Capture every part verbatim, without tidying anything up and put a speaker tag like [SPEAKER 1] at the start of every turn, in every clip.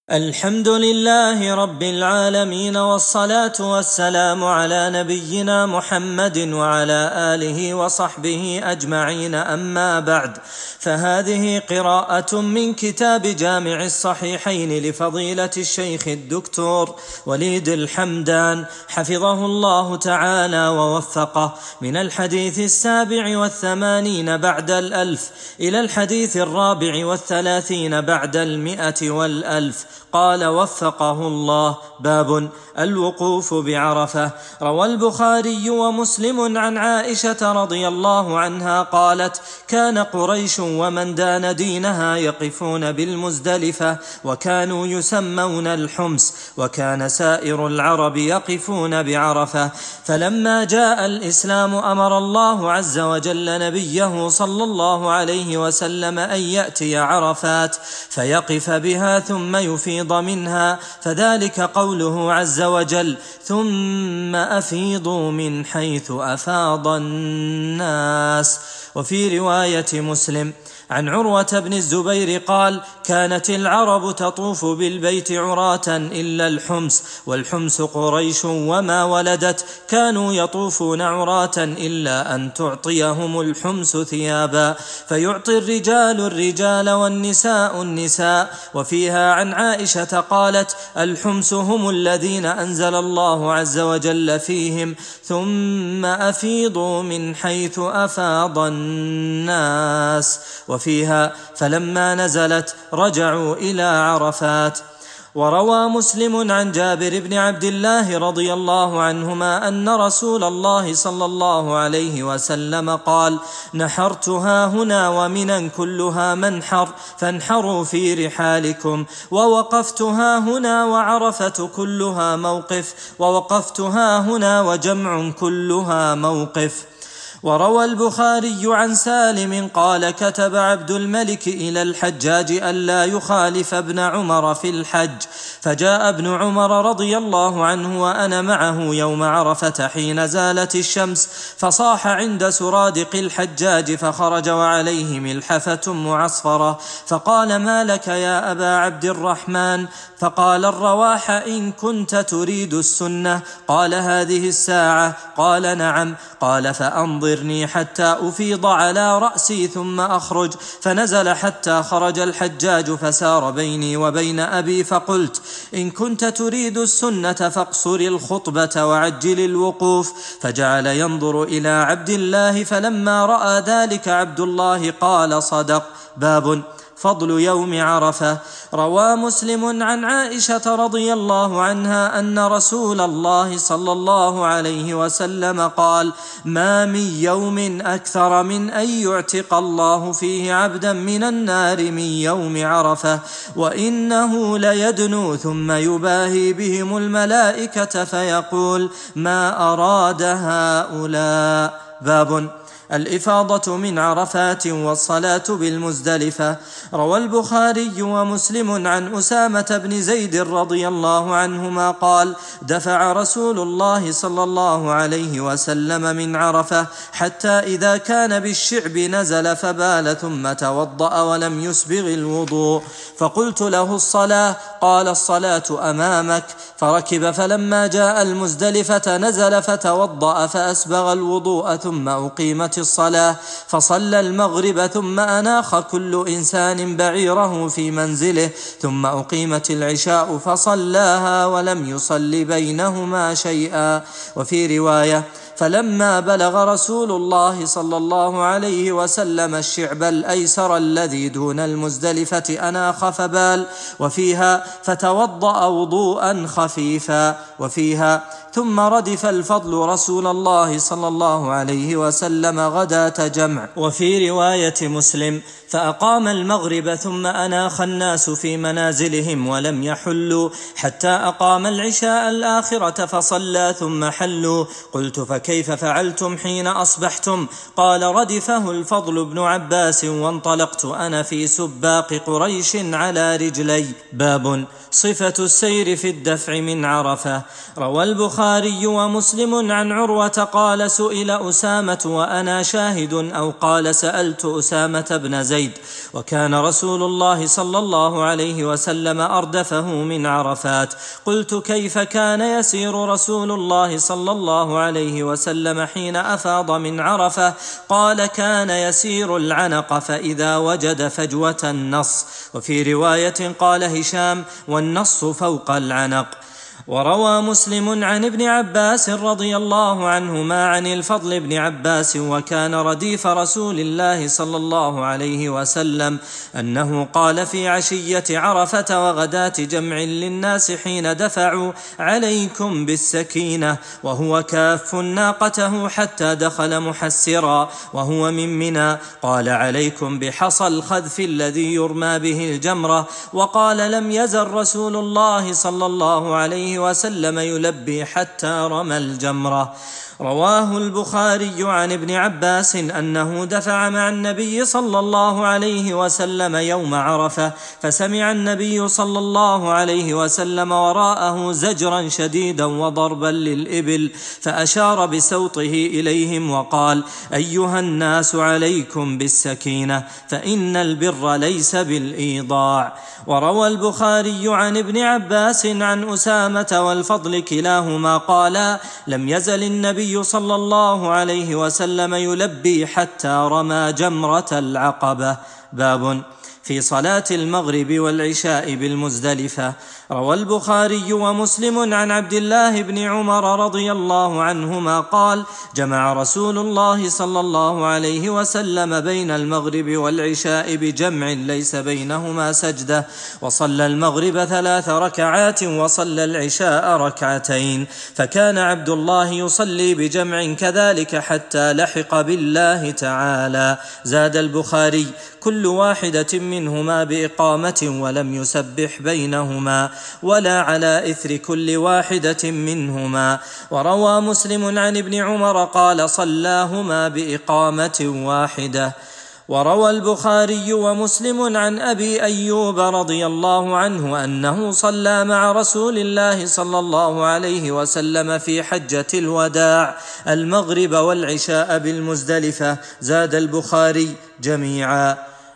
[SPEAKER 1] الحمد لله رب العالمين، والصلاة والسلام على نبينا محمد وعلى آله وصحبه أجمعين. أما بعد، فهذه قراءة من كتاب جامع الصحيحين لفضيلة الشيخ الدكتور وليد الحمدان حفظه الله تعالى ووفقه، من الحديث السابع والثمانين بعد الألف إلى الحديث الرابع والثلاثين بعد المئة والألف. قال وفقه الله: باب الوقوف بعرفة. روى البخاري ومسلم عن عائشة رضي الله عنها قالت: كان قريش ومن دان دينها يقفون بالمزدلفة، وكانوا يسمون الحمص، وكان سائر العرب يقفون بعرفة. فلما جاء الإسلام أمر الله عز وجل نبيه صلى الله عليه وسلم أن يأتي عرفات فيقف بها ثم يفيض منها، فذلك قوله عز وجل: ثم أفيضوا من حيث أفاض الناس. وفي رواية مسلم عن عروة بن الزبير قال: كانت العرب تطوف بالبيت عراة إلا الحمص، والحمص قريش وما ولدت، كانوا يطوفون عراة إلا أن تعطيهم الحمص ثيابا، فيعطي الرجال الرجال والنساء النساء. وفيها عن عائشة قالت: الحمص هم الذين أنزل الله عز وجل فيهم: ثم أفيضوا من حيث أفاض الناس. وفيها: فلما نزلت رجعوا إلى عرفات. وروى مسلم عن جابر بن عبد الله رضي الله عنهما أن رسول الله صلى الله عليه وسلم قال: نحرتها هنا ومنا كلها منحر، فانحروا في رحالكم. ووقفتها هنا وعرفة كلها موقف، ووقفتها هنا وجمع كلها موقف. وروى البخاري عن سالم قال: كتب عبد الملك إلى الحجاج ألا يخالف ابن عمر في الحج، فجاء ابن عمر رضي الله عنه وأنا معه يوم عرفة حين زالت الشمس، فصاح عند سرادق الحجاج، فخرج وعليه ملحفة معصفرة، فقال: ما لك يا أبا عبد الرحمن؟ فقال: الرواح إن كنت تريد السنة. قال: هذه الساعة؟ قال: نعم. قال: فأنظرني حتى أفيض على رأسي ثم أخرج. فنزل حتى خرج الحجاج، فسار بيني وبين أبي، فقلت: إن كنت تريد السنة فاقصر الخطبة وعجل الوقوف. فجعل ينظر إلى عبد الله، فلما رأى ذلك عبد الله قال: صدق. باب فضل يوم عرفة. روى مسلم عن عائشة رضي الله عنها أن رسول الله صلى الله عليه وسلم قال: ما من يوم أكثر من أن يعتق الله فيه عبدا من النار من يوم عرفة، وإنه ليدنو ثم يباهي بهم الملائكة فيقول: ما أراد هؤلاء. باب الإفاضة من عرفات والصلاة بالمزدلفة. روى البخاري ومسلم عن أسامة بن زيد رضي الله عنهما قال: دفع رسول الله صلى الله عليه وسلم من عرفة حتى إذا كان بالشعب نزل فبال ثم توضأ ولم يسبغ الوضوء، فقلت له: الصلاة؟ قال: الصلاة أمامك. فركب، فلما جاء المزدلفة نزل فتوضأ فأسبغ الوضوء، ثم أقيمت الصلاة، فصلى المغرب، ثم أناخ كل إنسان بعيره في منزله، ثم أقيمت العشاء فصلاها ولم يصل بينهما شيئا. وفي رواية: فلما بلغ رسول الله صلى الله عليه وسلم الشعب الأيسر الذي دون المزدلفة أناخ فبال. وفيها: فتوضأ وضوءا خفيفا. وفيها: ثم ردف الفضل رسول الله صلى الله عليه وسلم غداة جمع. وفي رواية مسلم: فأقام المغرب ثم أناخ الناس في منازلهم ولم يحلوا حتى أقام العشاء الآخرة فصلى ثم حلوا. قلت: فكيف فكيف فعلتم حين أصبحتم؟ قال: ردفه الفضل بن عباس وانطلقت أنا في سباق قريش على رجلي. باب صفة السير في الدفع من عرفة. روى البخاري ومسلم عن عروة قال: سئل أسامة وأنا شاهد، أو قال: سألت أسامة بن زيد، وكان رسول الله صلى الله عليه وسلم أردفه من عرفات. قلت: كيف كان يسير رسول الله صلى الله عليه وسلم حين أفاض من عرفة؟ قال: كان يسير العنق فإذا وجد فجوة النص. وفي رواية قال هشام: والنص فوق العنق. وروى مسلم عن ابن عباس رضي الله عنهما عن الفضل بن عباس وكان رديف رسول الله صلى الله عليه وسلم أنه قال في عشية عرفة وغداة جمع للناس حين دفعوا: عليكم بالسكينة، وهو كاف ناقته حتى دخل محسرا وهو من منى. قال: عليكم بحصى الخذف الذي يرمى به الجمرة. وقال: لم يزل رسول الله صلى الله عليه وسلم يلبي حتى رمى الجمرة. رواه البخاري عن ابن عباس أنه دفع مع النبي صلى الله عليه وسلم يوم عرفة، فسمع النبي صلى الله عليه وسلم وراءه زجرا شديدا وضربا للإبل، فأشار بسوطه إليهم وقال: أيها الناس عليكم بالسكينة، فإن البر ليس بالإيضاع. وروى البخاري عن ابن عباس عن أسامة والفضل كلاهما قالا: لم يزل النبي صلى الله عليه وسلم يلبي حتى رمى جمرة العقبة. باب في صلاة المغرب والعشاء بالمزدلفة. روى البخاري ومسلم عن عبد الله بن عمر رضي الله عنهما قال: جمع رسول الله صلى الله عليه وسلم بين المغرب والعشاء بجمع ليس بينهما سجدة، وصلى المغرب ثلاث ركعات وصلى العشاء ركعتين، فكان عبد الله يصلي بجمع كذلك حتى لحق بالله تعالى. زاد البخاري: كل واحدة منهما بإقامة ولم يسبح بينهما ولا على إثر كل واحدة منهما. وروى مسلم عن ابن عمر قال: صلاهما بإقامة واحدة. وروى البخاري ومسلم عن أبي أيوب رضي الله عنه أنه صلى مع رسول الله صلى الله عليه وسلم في حجة الوداع المغرب والعشاء بالمزدلفة. زاد البخاري: جميعا.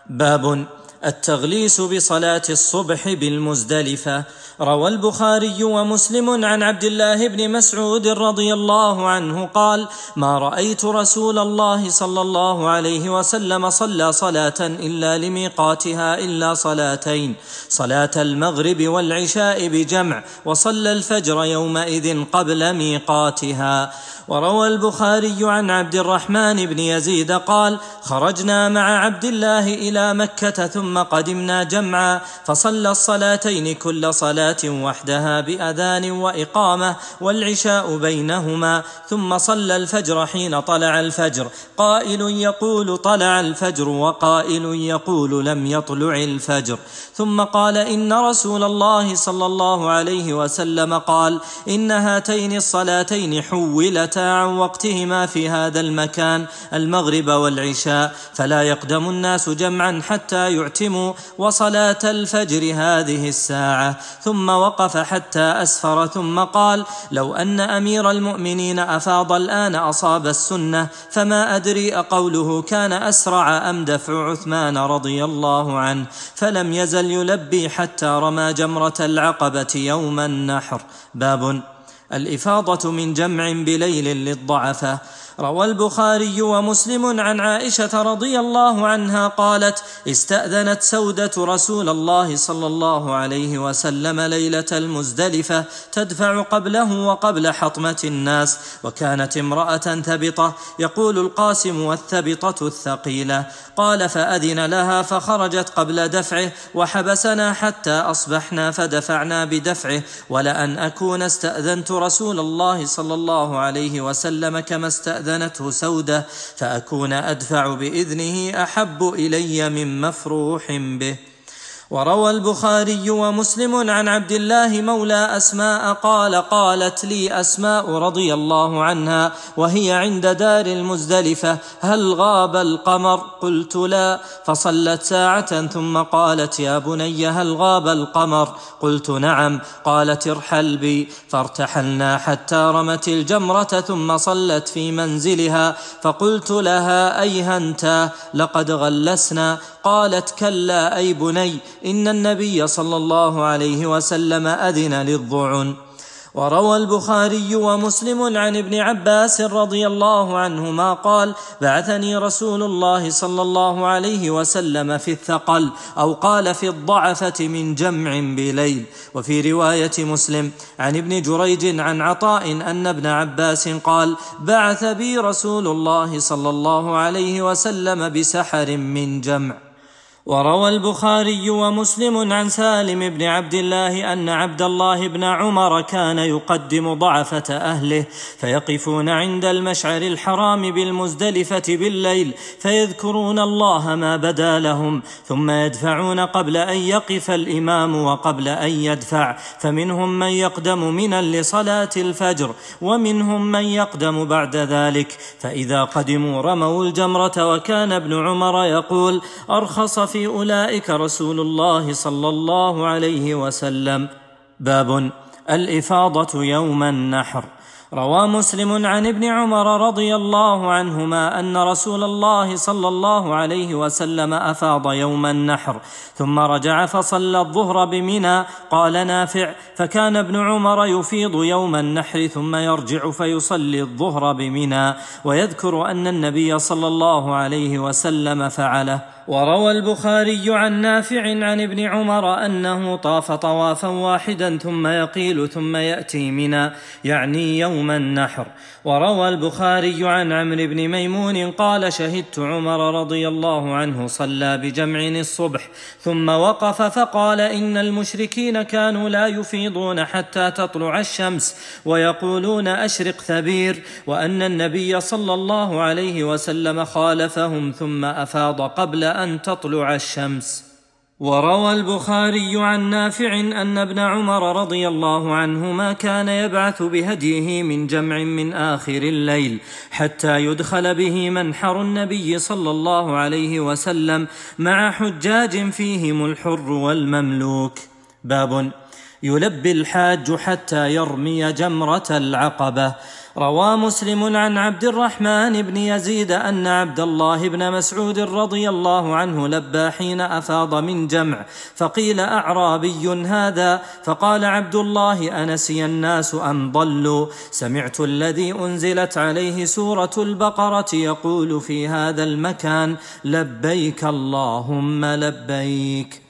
[SPEAKER 1] باب التغليس بصلاة الصبح بالمزدلفة. روى البخاري ومسلم عن عبد الله بن مسعود رضي الله عنه قال: ما رأيت رسول الله صلى الله عليه وسلم صلى صلاة إلا لميقاتها إلا صلاتين: صلاة المغرب والعشاء بجمع، وصلى الفجر يومئذ قبل ميقاتها. وروى البخاري عن عبد الرحمن بن يزيد قال: خرجنا مع عبد الله إلى مكة ثم قدمنا جمعا، فصلى الصلاتين كل صلاة وحدها بأذان وإقامة، والعشاء بينهما، ثم صلى الفجر حين طلع الفجر، قائل يقول طلع الفجر وقائل يقول لم يطلع الفجر. ثم قال: إن رسول الله صلى الله عليه وسلم قال: إن هاتين الصلاتين حولتا عن وقتهما في هذا المكان، المغرب والعشاء، فلا يقدم الناس جمعا حتى يعتموا، وصلاة الفجر هذه الساعة. ثم وقف حتى أسفر ثم قال: لو أن أمير المؤمنين أفاض الآن أصاب السنة، فما أدري أقوله كان أسرع أم دفع عثمان رضي الله عنه، فلم يزل يلبي حتى رمى جمرة العقبة يوم النحر. باب الإفاضة من جمع بليل للضعفة. روى البخاري ومسلم عن عائشة رضي الله عنها قالت: استأذنت سودة رسول الله صلى الله عليه وسلم ليلة المزدلفة تدفع قبله وقبل حطمة الناس، وكانت امرأة ثبطة، يقول القاسم: والثبطة الثقيلة. قال: فأذن لها فخرجت قبل دفعه، وحبسنا حتى أصبحنا فدفعنا بدفعه، ولأن أكون استأذنت رسول الله صلى الله عليه وسلم كما استأذنته سودة، فأكون أدفع بإذنه أحب إلي من مفروح به. وروى البخاري ومسلم عن عبد الله مولى أسماء قال قالت لي أسماء رضي الله عنها وهي عند دار المزدلفة هل غاب القمر؟ قلت لا، فصلت ساعة ثم قالت يا بني هل غاب القمر؟ قلت نعم. قالت ارحل بي، فارتحلنا حتى رمت الجمرة ثم صلت في منزلها، فقلت لها أيهنتا لقد غلسنا؟ قالت كلا أي بني إن النبي صلى الله عليه وسلم أذن للضعن. وروى البخاري ومسلم عن ابن عباس رضي الله عنهما قال بعثني رسول الله صلى الله عليه وسلم في الثقل، أو قال في الضعفة من جمع بليل. وفي رواية مسلم عن ابن جريج عن عطاء أن ابن عباس قال بعث بي رسول الله صلى الله عليه وسلم بسحر من جمع. وروى البخاري ومسلم عن سالم بن عبد الله أن عبد الله بن عمر كان يقدم ضعفة أهله فيقفون عند المشعر الحرام بالمزدلفة بالليل فيذكرون الله ما بدا لهم، ثم يدفعون قبل أن يقف الإمام وقبل أن يدفع، فمنهم من يقدم منا لصلاة الفجر ومنهم من يقدم بعد ذلك، فإذا قدموا رموا الجمرة. وكان ابن عمر يقول أرخص في أولئك رسول الله صلى الله عليه وسلم. باب الإفاضة يوم النحر. روى مسلم عن ابن عمر رضي الله عنهما أن رسول الله صلى الله عليه وسلم أفاض يوم النحر ثم رجع فصلى الظهر بمنى. قال نافع فكان ابن عمر يفيض يوم النحر ثم يرجع فيصلي الظهر بمنى، ويذكر أن النبي صلى الله عليه وسلم فعله. وروى البخاري عن نافع عن ابن عمر أنه طاف طوافا واحدا ثم يقيل ثم يأتي منى، يعني يوم النحر. وروى البخاري عن عمرو بن ميمون قال شهدت عمر رضي الله عنه صلى بجمع الصبح ثم وقف فقال إن المشركين كانوا لا يفيضون حتى تطلع الشمس ويقولون أشرق ثبير، وأن النبي صلى الله عليه وسلم خالفهم ثم أفاض قبل أن تطلع الشمس. وروى البخاري عن نافع أن ابن عمر رضي الله عنهما كان يبعث بهديه من جمع من آخر الليل حتى يدخل به منحر النبي صلى الله عليه وسلم مع حجاج فيهم الحر والمملوك. باب يلبي الحاج حتى يرمي جمرة العقبة. روى مسلم عن عبد الرحمن بن يزيد أن عبد الله بن مسعود رضي الله عنه لبى حين أفاض من جمع، فقيل أعرابي هذا؟ فقال عبد الله أنسي الناس أم ضلوا؟ سمعت الذي أنزلت عليه سورة البقرة يقول في هذا المكان لبيك اللهم لبيك.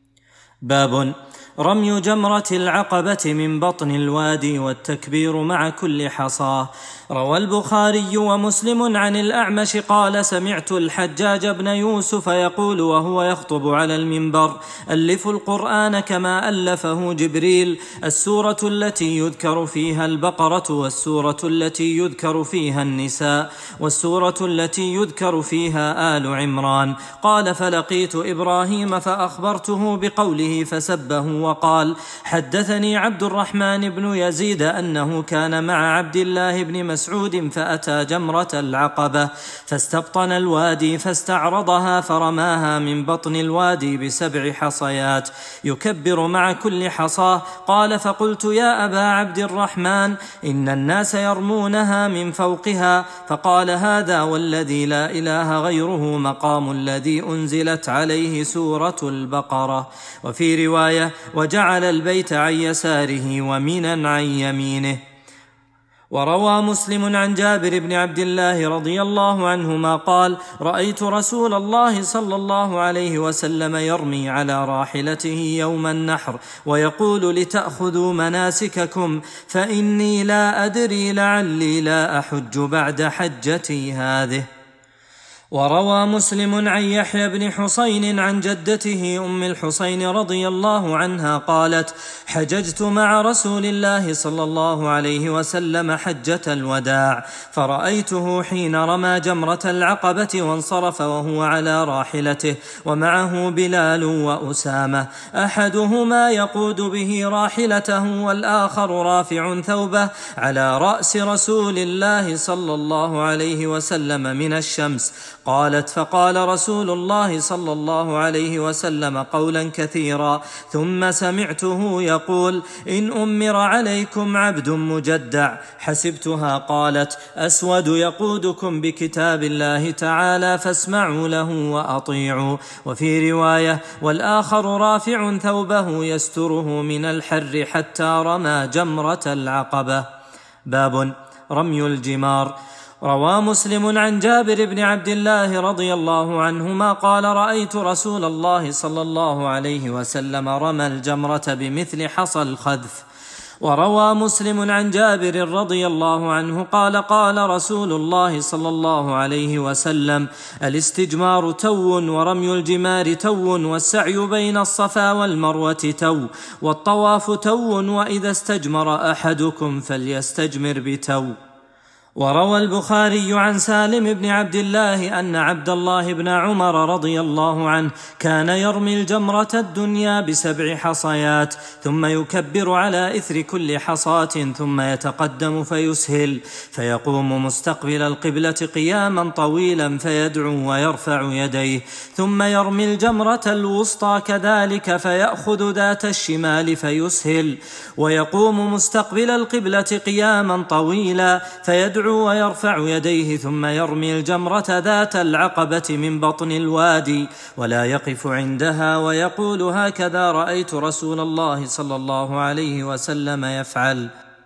[SPEAKER 1] باب رمي جمرة العقبة من بطن الوادي والتكبير مع كل حصاه. روى البخاري ومسلم عن الأعمش قال سمعت الحجاج بن يوسف يقول وهو يخطب على المنبر ألفوا القرآن كما ألفه جبريل، السورة التي يذكر فيها البقرة والسورة التي يذكر فيها النساء والسورة التي يذكر فيها آل عمران. قال فلقيت إبراهيم فأخبرته بقوله فسبه وقال حدثني عبد الرحمن بن يزيد أنه كان مع عبد الله بن مسعود فأتى جمرة العقبة فاستبطن الوادي فاستعرضها فرماها من بطن الوادي بسبع حصيات يكبر مع كل حصاه. قال فقلت يا أبا عبد الرحمن إن الناس يرمونها من فوقها، فقال هذا والذي لا إله غيره مقام الذي أنزلت عليه سورة البقرة. وفي رواية وجعل البيت عن يساره ومنا عن يمينه. وروى مسلم عن جابر بن عبد الله رضي الله عنهما قال رأيت رسول الله صلى الله عليه وسلم يرمي على راحلته يوم النحر ويقول لتأخذوا مناسككم فإني لا أدري لعلي لا أحج بعد حجتي هذه. وروى مسلم عن يحيى بن حسين عن جدته أم الحسين رضي الله عنها قالت: حججت مع رسول الله صلى الله عليه وسلم حجة الوداع، فرأيته حين رمى جمرة العقبة وانصرف وهو على راحلته ومعه بلال وأسامة، أحدهما يقود به راحلته والآخر رافع ثوبه على رأس رسول الله صلى الله عليه وسلم من الشمس. قالت: فقال رسول الله صلى الله عليه وسلم قولا كثيرا، ثم سمعته يقول: إن أمر عليكم عبد مجدع. حسبتها قالت: أسود يقودكم بكتاب الله تعالى فاسمعوا له وأطيعوا. وفي رواية: والآخر رافع ثوبه يستره من الحر حتى رمى جمرة العقبة. باب رمي الجمار. روى مسلم عن جابر بن عبد الله رضي الله عنهما قال: رأيت رسول الله صلى الله عليه وسلم رمى الجمرة بمثل حصى الخذف. وروى مسلم عن جابر رضي الله عنه قال: قال رسول الله صلى الله عليه وسلم: الاستجمار تو، ورمي الجمار تو، والسعي بين الصفا والمروة تو، والطواف تو، وإذا استجمر أحدكم فليستجمر بتو. وروى البخاري عن سالم بن عبد الله أن عبد الله بن عمر رضي الله عنه كان يرمي الجمرة الدنيا بسبع حصيات، ثم يكبر على إثر كل حصاة، ثم يتقدم فيسهل، فيقوم مستقبل القبلة قياما طويلا فيدعو ويرفع يديه، ثم يرمي الجمرة الوسطى كذلك فيأخذ ذات الشمال فيسهل، ويقوم مستقبل القبلة قياما طويلا فيدعو ويرفع يديه، ثم يرمي الجمرة ذات العقبة من بطن الوادي ولا يقف عندها، ويقول: هكذا رأيت رسول الله صلى الله عليه وسلم يفعل.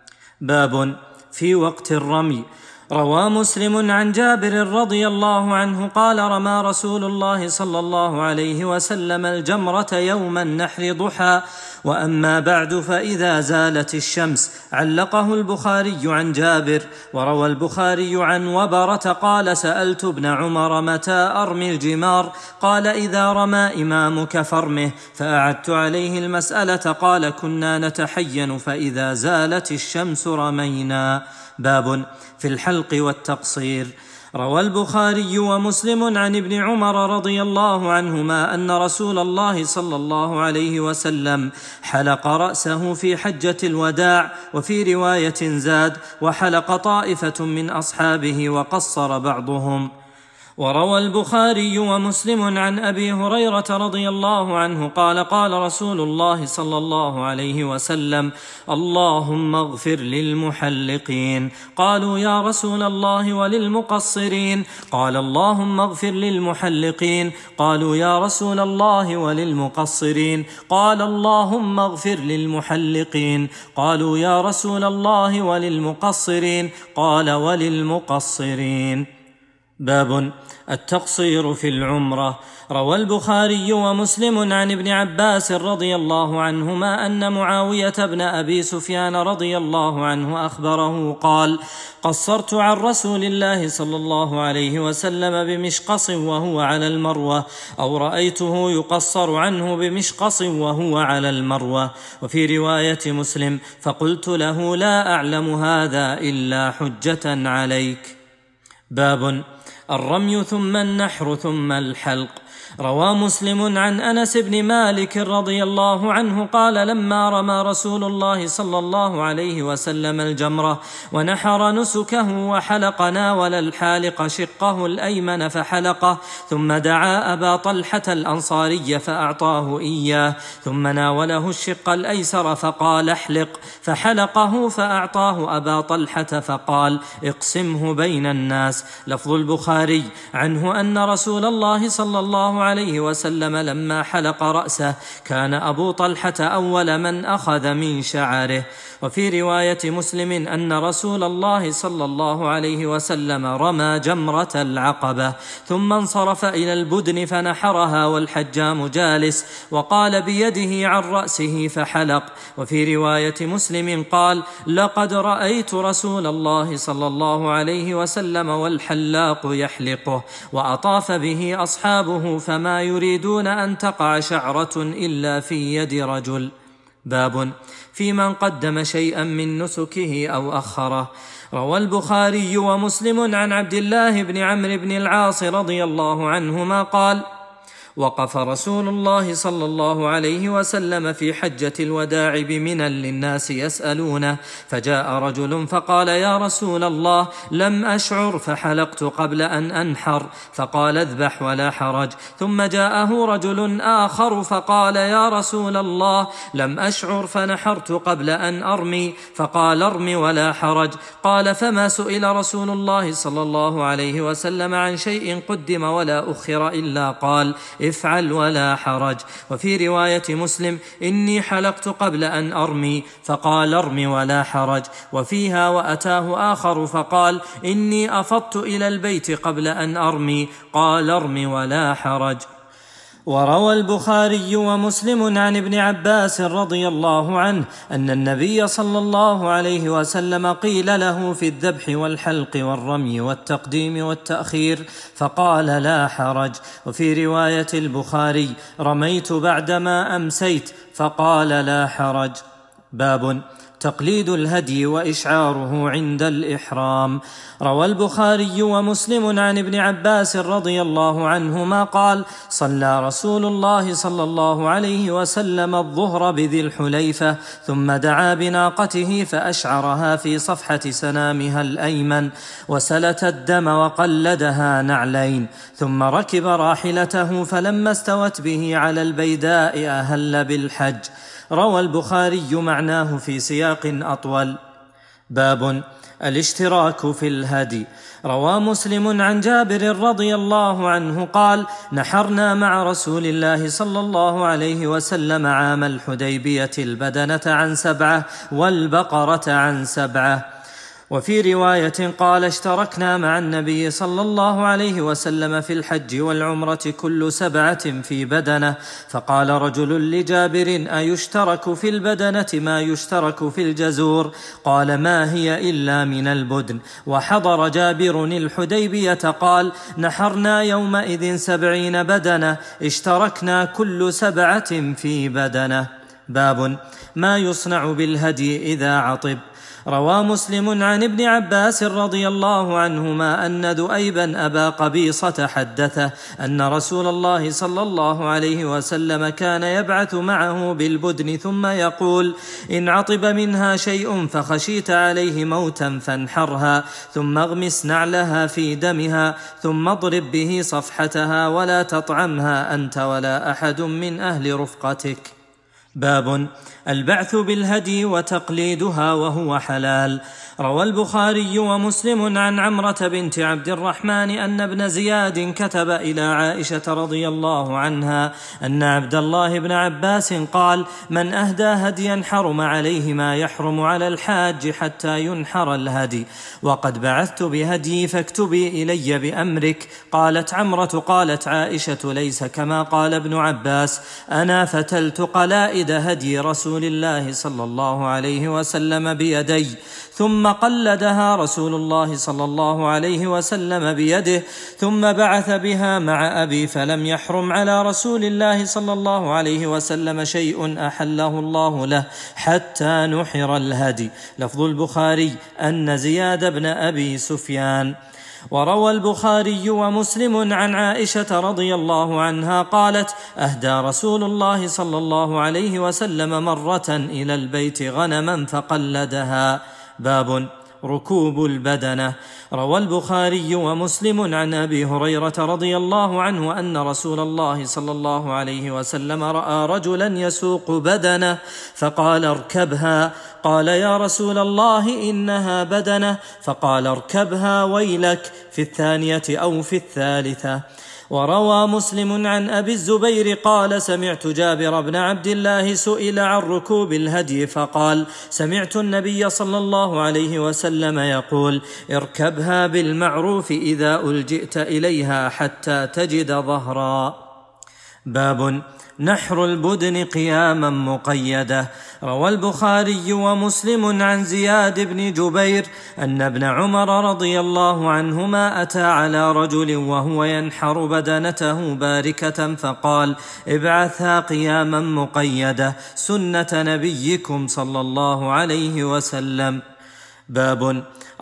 [SPEAKER 1] باب في وقت الرمي. روى مسلم عن جابر رضي الله عنه قال: رمى رسول الله صلى الله عليه وسلم الجمرة يوم النحر ضحى. وأما بعد فإذا زالت الشمس. علقه البخاري عن جابر. وروى البخاري عن وبرة قال: سألت ابن عمر: متى أرمي الجمار؟ قال: إذا رمى إمامك فارمه. فأعدت عليه المسألة، قال: كنا نتحين فإذا زالت الشمس رمينا. باب في الحلق والتقصير. روى البخاري ومسلم عن ابن عمر رضي الله عنهما أن رسول الله صلى الله عليه وسلم حلق رأسه في حجة الوداع، وفي رواية زاد: وحلق طائفة من أصحابه وقصر بعضهم. وروى البخاري ومسلم عن أبي هريرة رضي الله عنه قال: قال رسول الله صلى الله عليه وسلم: اللهم اغفر للمحلقين. قالوا: يا رسول الله وللمقصرين؟ قال: اللهم اغفر للمحلقين. قالوا: يا رسول الله وللمقصرين؟ قال: اللهم اغفر للمحلقين. قالوا: يا رسول الله وللمقصرين؟ قال: وللمقصرين. باب التقصير في العمرة. روى البخاري ومسلم عن ابن عباس رضي الله عنهما أن معاوية بن أبي سفيان رضي الله عنه أخبره قال: قصرت عن رسول الله صلى الله عليه وسلم بمشقص وهو على المروة، أو رأيته يقصر عنه بمشقص وهو على المروة. وفي رواية مسلم: فقلت له: لا أعلم هذا إلا حجة عليك. باب الرمي ثم النحر ثم الحلق. روى مسلم عن أنس بن مالك رضي الله عنه قال: لما رمى رسول الله صلى الله عليه وسلم الجمرة ونحر نسكه وحلق، ناول الحالق شقه الأيمن فحلقه، ثم دعا أبا طلحة الأنصاري فأعطاه إياه، ثم ناوله الشق الأيسر فقال: احلق، فحلقه فأعطاه أبا طلحة فقال: اقسمه بين الناس. لفظ البخاري عنه أن رسول الله صلى الله عليه وسلم لما حلق رأسه كان أبو طلحة أول من أخذ من شعره. وفي رواية مسلم أن رسول الله صلى الله عليه وسلم رمى جمرة العقبة ثم انصرف إلى البدن فنحرها والحجام جالس وقال بيده عن رأسه فحلق. وفي رواية مسلم قال: لقد رأيت رسول الله صلى الله عليه وسلم والحلاق يحلقه وأطاف به أصحابه فما يريدون أن تقع شعرة إلا في يد رجل. باب في من قدم شيئا من نسكه أو أخره. روى البخاري ومسلم عن عبد الله بن عمرو بن العاص رضي الله عنهما قال: وقف رسول الله صلى الله عليه وسلم في حجة الوداع بمنى للناس يسألونه، فجاء رجل فقال: يا رسول الله، لم أشعر فحلقت قبل أن أنحر، فقال: اذبح ولا حرج. ثم جاءه رجل آخر فقال: يا رسول الله، لم أشعر فنحرت قبل أن أرمي، فقال: ارم ولا حرج. قال: فما سئل رسول الله صلى الله عليه وسلم عن شيء قدم ولا أخر إلا قال: افعل ولا حرج. وفي رواية مسلم: إني حلقت قبل أن أرمي، فقال: ارم ولا حرج. وفيها: وأتاه آخر فقال: إني أفضت إلى البيت قبل أن أرمي، قال: ارم ولا حرج. وروى البخاري ومسلم عن ابن عباس رضي الله عنه أن النبي صلى الله عليه وسلم قيل له في الذبح والحلق والرمي والتقديم والتأخير فقال: لا حرج. وفي رواية البخاري: رميت بعدما أمسيت، فقال: لا حرج. باب تقليد الهدي وإشعاره عند الإحرام. روى البخاري ومسلم عن ابن عباس رضي الله عنهما قال: صلى رسول الله صلى الله عليه وسلم الظهر بذي الحليفة، ثم دعا بناقته فأشعرها في صفحة سنامها الأيمن، وسلت الدم وقلدها نعلين، ثم ركب راحلته، فلما استوت به على البيداء أهل بالحج. روى البخاري معناه في سياق أطول. باب الاشتراك في الهدي. روى مسلم عن جابر رضي الله عنه قال: نحرنا مع رسول الله صلى الله عليه وسلم عام الحديبية البدنة عن سبعة والبقرة عن سبعة. وفي رواية قال: اشتركنا مع النبي صلى الله عليه وسلم في الحج والعمرة كل سبعة في بدنة. فقال رجل لجابر: أيشترك في البدنة ما يشترك في الجزور؟ قال: ما هي إلا من البدن. وحضر جابر الحديبية قال: نحرنا يومئذ سبعين بدنة، اشتركنا كل سبعة في بدنة. باب ما يصنع بالهدي إذا عطب. روى مسلم عن ابن عباس رضي الله عنهما أن ذؤيبا أبا قبيصة حدثه أن رسول الله صلى الله عليه وسلم كان يبعث معه بالبدن ثم يقول: إن عطب منها شيء فخشيت عليه موتا فانحرها، ثم اغمس نعلها في دمها، ثم اضرب به صفحتها، ولا تطعمها أنت ولا أحد من أهل رفقتك. باب البعث بالهدي وتقليدها وهو حلال. روى البخاري ومسلم عن عمرة بنت عبد الرحمن أن ابن زياد كتب إلى عائشة رضي الله عنها أن عبد الله بن عباس قال: من أهدى هديا حرم عليه ما يحرم على الحاج حتى ينحر الهدي، وقد بعثت بهدي فاكتبي إلي بأمرك. قالت عمرة: قالت عائشة: ليس كما قال ابن عباس، أنا فتلت قلائد هدي رسول الله صلى الله عليه وسلم بيدي، ثم قلدها رسول الله صلى الله عليه وسلم بيده، ثم بعث بها مع أبي، فلم يحرم على رسول الله صلى الله عليه وسلم شيء أحله الله له حتى نحر الهدي. لفظ البخاري أن زياد بن أبي سفيان. وروى البخاري ومسلم عن عائشة رضي الله عنها قالت: أهدى رسول الله صلى الله عليه وسلم مرة إلى البيت غنما فقلدها. باب ركوب البدنة. روى البخاري ومسلم عن أبي هريرة رضي الله عنه أن رسول الله صلى الله عليه وسلم رأى رجلا يسوق بدنة فقال: اركبها. قال: يا رسول الله، إنها بدنة. فقال: اركبها ويلك، في الثانية أو في الثالثة. وروى مسلم عن أبي الزبير قال سمعت جابر بن عبد الله سئل عن ركوب الهدي فقال سمعت النبي صلى الله عليه وسلم يقول اركبها بالمعروف إذا ألجئت إليها حتى تجد ظهرا. باب نحر البدن قياما مقيدة. روى البخاري ومسلم عن زياد بن جبير أن ابن عمر رضي الله عنهما أتى على رجل وهو ينحر بدنته باركة فقال ابعثها قياما مقيدة سنة نبيكم صلى الله عليه وسلم. باب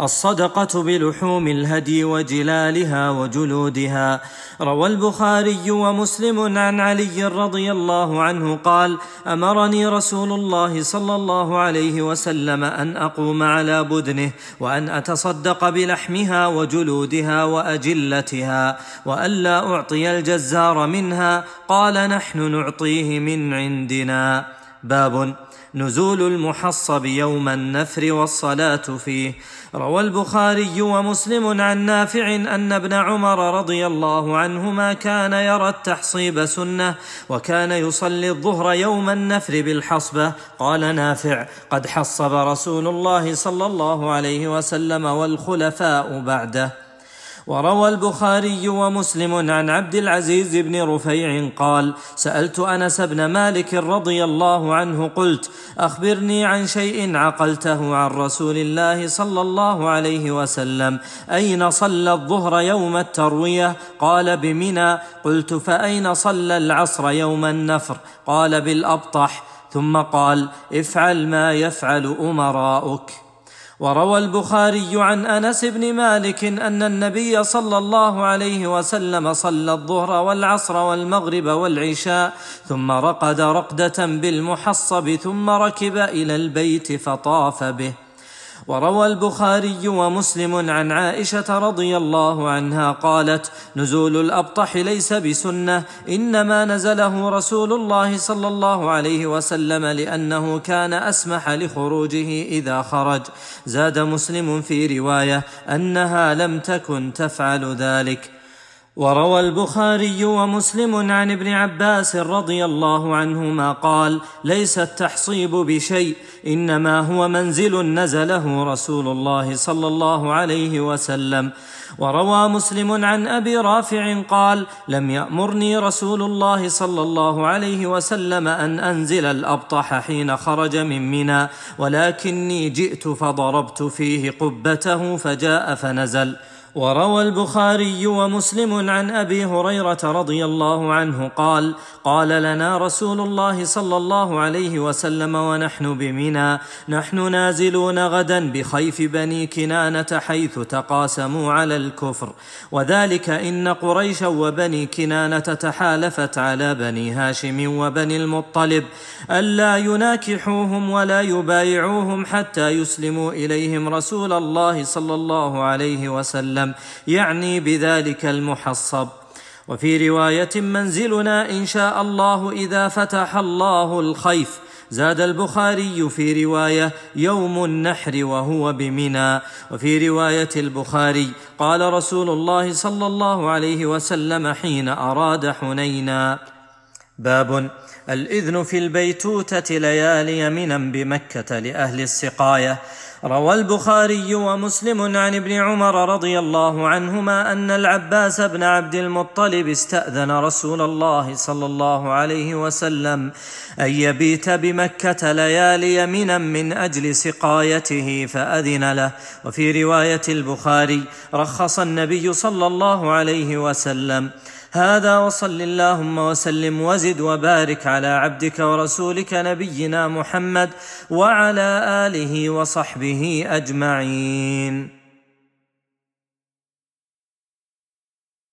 [SPEAKER 1] الصدقة بلحوم الهدي وجلالها وجلودها. روى البخاري ومسلم عن علي رضي الله عنه قال أمرني رسول الله صلى الله عليه وسلم أن أقوم على بدنه وأن أتصدق بلحمها وجلودها وأجلتها وألا أعطي الجزار منها، قال نحن نعطيه من عندنا. باب نزول المحصب يوم النفر والصلاة فيه. روى البخاري ومسلم عن نافع أن ابن عمر رضي الله عنهما كان يرى التحصيب سنة وكان يصلي الظهر يوم النفر بالحصبة. قال نافع قد حصب رسول الله صلى الله عليه وسلم والخلفاء بعده. وروى البخاري ومسلم عن عبد العزيز بن رفيع قال سألت أنس بن مالك رضي الله عنه قلت أخبرني عن شيء عقلته عن رسول الله صلى الله عليه وسلم، أين صلى الظهر يوم التروية؟ قال بمنى. قلت فأين صلى العصر يوم النفر؟ قال بالأبطح. ثم قال افعل ما يفعل أمراؤك. وروى البخاري عن أنس بن مالك أن النبي صلى الله عليه وسلم صلى الظهر والعصر والمغرب والعشاء ثم رقد رقدة بالمحصب ثم ركب إلى البيت فطاف به. وروى البخاري ومسلم عن عائشة رضي الله عنها قالت نزول الأبطح ليس بسنة، إنما نزله رسول الله صلى الله عليه وسلم لأنه كان أسمح لخروجه إذا خرج. زاد مسلم في رواية أنها لم تكن تفعل ذلك. وروى البخاري ومسلم عن ابن عباس رضي الله عنهما قال ليس التحصيب بشيء، إنما هو منزل نزله رسول الله صلى الله عليه وسلم. وروى مسلم عن أبي رافع قال لم يأمرني رسول الله صلى الله عليه وسلم أن أنزل الأبطح حين خرج من منى، ولكني جئت فضربت فيه قبته فجاء فنزل. وروى البخاري ومسلم عن أبي هريرة رضي الله عنه قال قال لنا رسول الله صلى الله عليه وسلم ونحن بمنى نحن نازلون غدا بخيف بني كنانة حيث تقاسموا على الكفر، وذلك إن قريشا وبني كنانة تحالفت على بني هاشم وبني المطلب ألا يناكحوهم ولا يبايعوهم حتى يسلموا إليهم رسول الله صلى الله عليه وسلم، يعني بذلك المحصب. وفي رواية منزلنا إن شاء الله إذا فتح الله الخيف. زاد البخاري في رواية يوم النحر وهو بمنى. وفي رواية البخاري قال رسول الله صلى الله عليه وسلم حين أراد حنينا. باب الإذن في البيتوتة ليالي منا بمكة لأهل السقاية. روى البخاري ومسلم عن ابن عمر رضي الله عنهما أن العباس بن عبد المطلب استأذن رسول الله صلى الله عليه وسلم أن يبيت بمكة ليالي منا من أجل سقايته فأذن له. وفي رواية البخاري رخص النبي صلى الله عليه وسلم. هذا وصل اللهم وسلم وزد وبارك على عبدك ورسولك نبينا محمد وعلى آله وصحبه أجمعين.